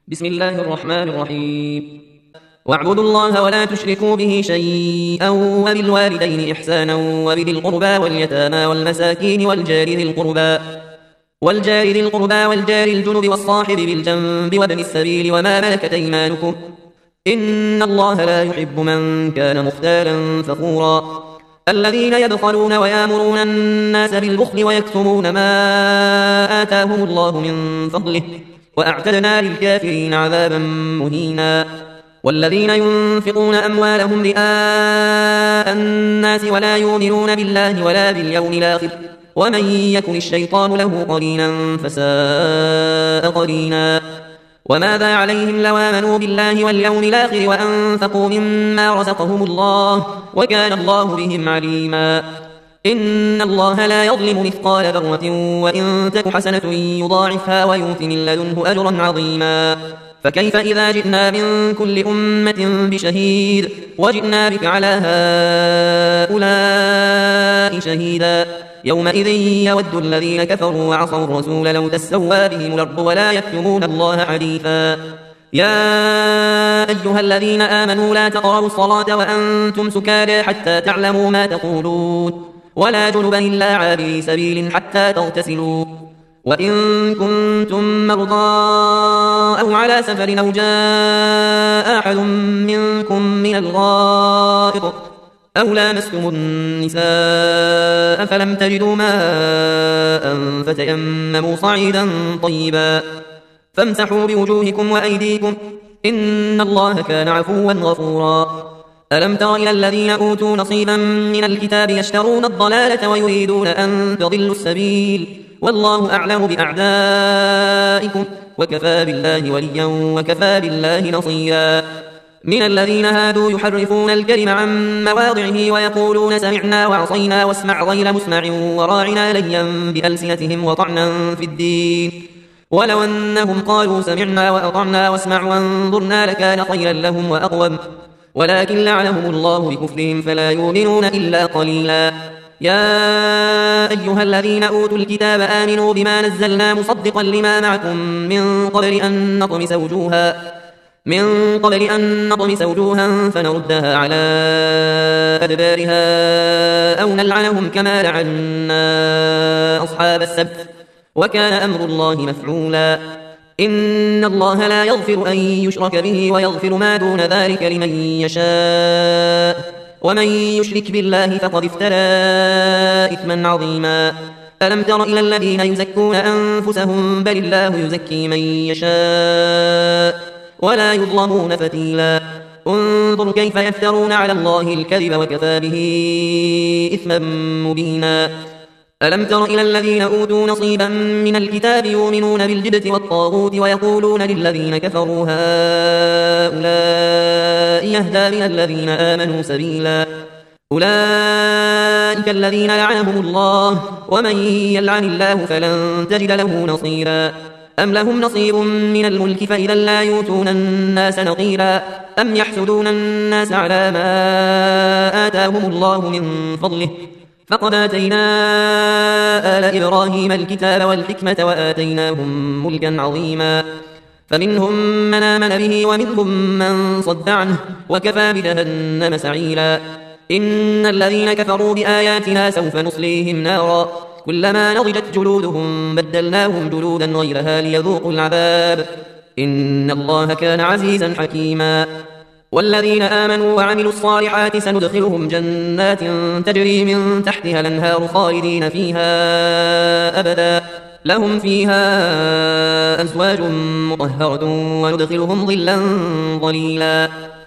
بسم الله الرحمن الرحيم. واعبدوا الله ولا تشركوا به شيئا وبالوالدين إحسانا وبذي القربى واليتامى والمساكين والجار ذي القربى والجار الجنب والصاحب بالجنب وابن السبيل وما ملكت أيمانكم إن الله لا يحب من كان مختالا فخورا. الذين يبخلون ويامرون الناس بالبخل ويكتمون ما آتاهم الله من فضله وأعتدنا للكافرين عذابا مهينا. والذين ينفقون أموالهم رئاء الناس ولا يؤمنون بالله ولا باليوم الآخر ومن يكن الشيطان له قرينا فساء قرينا. وماذا عليهم لو آمنوا بالله واليوم الآخر وأنفقوا مما رزقهم الله وكان الله بهم عليما. إن الله لا يظلم مثقال ذرة وإن تك حسنة يضاعفها ويؤت من لدنه أجرا عظيما. فكيف إذا جئنا من كل أمة بشهيد وجئنا بك على هؤلاء شهيدا يومئذ يود الذين كفروا وعصوا الرسول لو تسوى بهم الأرض ولا يكتمون الله حديثا. يا أيها الذين آمنوا لا تقربوا الصلاة وأنتم سكارى حتى تعلموا ما تقولون ولا جنبا إلا عابري سبيل حتى تغتسلوا وإن كنتم مرضى أو على سفر أو جاء أحد منكم من الغائط أو لامستم النساء فلم تجدوا ماء فتيمموا صعيدا طيبا فامسحوا بوجوهكم وأيديكم إن الله كان عفوا غفورا. ألم تر إلى الذين أوتوا نصيبا من الكتاب يشترون الضلالة ويريدون أن تضلوا السبيل والله أعلم بأعدائكم وكفى بالله وليا وكفى بالله نصيرا. من الذين هادوا يحرفون الكلم عن مواضعه ويقولون سمعنا وعصينا واسمع غير مسمع وراعنا ليا بألسنتهم وطعنا في الدين ولو أنهم قالوا سمعنا وأطعنا واسمع وانظرنا لكان خيرا لهم وأقوم ولكن لعنهم الله بكفرهم فلا يؤمنون إلا قليلا. يا أيها الذين أوتوا الكتاب آمنوا بما نزلنا مصدقا لما معكم من قبل أن نطمس وجوها فنردها على أدبارها أو نلعنهم كما لعنا أصحاب السبت وكان أمر الله مفعولا. إن الله لا يغفر أن يشرك به ويغفر ما دون ذلك لمن يشاء ومن يشرك بالله فقد افترى إثما عظيما. ألم تر إلى الذين يزكون أنفسهم بل الله يزكي من يشاء ولا يظلمون فتيلا. انظر كيف يفترون على الله الكذب وكفى به إثما مبينا. ألم تر إلى الذين أوتوا نصيبا من الكتاب يؤمنون بالجبت والطاغوت ويقولون للذين كفروا هؤلاء يهدى من الذين آمنوا سبيلا. أولئك الذين لعنهم الله ومن يلعن الله فلن تجد له نصيرا. أم لهم نصيب من الملك فإذا لا يؤتون الناس نقيرا أم يحسدون الناس على ما آتاهم الله من فضله فقد آتينا آل إبراهيم الكتاب والحكمة وآتيناهم ملكا عظيما. فمنهم من آمن به ومنهم من صد عنه وكفى بجهنم سعيرا. إن الذين كفروا بآياتنا سوف نصليهم نارا كلما نضجت جلودهم بدلناهم جلودا غيرها ليذوقوا العذاب إن الله كان عزيزا حكيما. والذين آمنوا وعملوا الصالحات سندخلهم جنات تجري من تحتها الأنهار خالدين فيها أبدا لهم فيها أزواج مطهرة وندخلهم ظلا ظليلا.